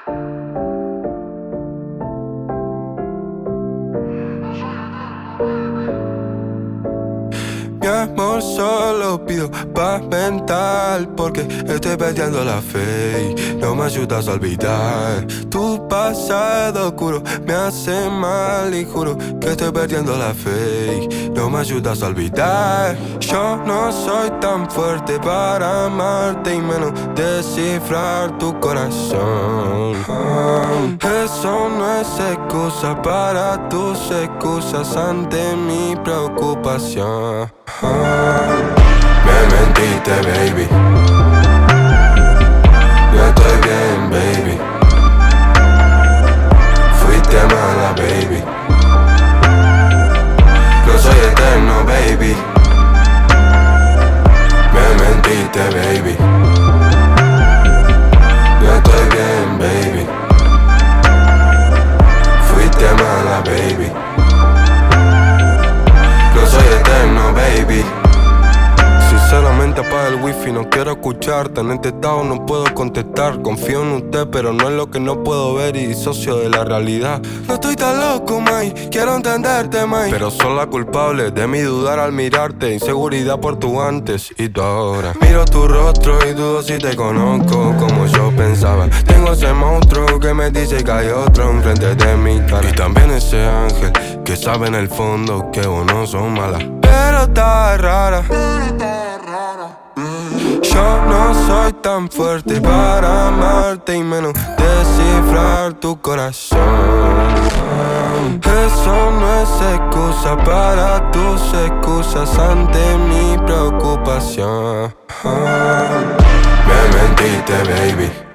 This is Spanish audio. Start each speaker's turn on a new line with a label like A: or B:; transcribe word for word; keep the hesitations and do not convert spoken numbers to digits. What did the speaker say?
A: Mi amor solo pido paz mental porque estoy perdiendo la fe y no me ayudas a olvidar. Tu pasado oscuro me hace mal y juro que estoy perdiendo la fe y no me ayudas a olvidar. Yo no soy tan fuerte para amarte y menos descifrar tu corazón. Eso no es excusa para tus excusas ante mi preocupación. Me mentiste, baby. No estoy bien, baby. Fuiste mala, baby. No soy eterno, baby. Me mentiste, baby. No estoy bien, baby. Fuiste mala, baby. No soy eterno, baby. Sinceramente apaga el wifi, no quiero escucharte. En este estado no puedo contestar. Confío en usted, pero no es lo que no puedo ver y disocio de la realidad. No estoy tan loco, May, quiero entenderte, May, pero soy la culpable de mi dudar al mirarte. Inseguridad por tu antes y tu ahora. Miro tu rostro y dudo si te conozco como yo pensaba. Tengo ese monstruo que me dice que hay otro enfrente de mi cara. Y también ese ángel que sabe en el fondo que vos no sos mala, pero está rara. Yo no soy tan fuerte para amarte y menos descifrar tu corazón. Eso no es excusa para tus excusas ante mi preocupación. Me mentiste, baby.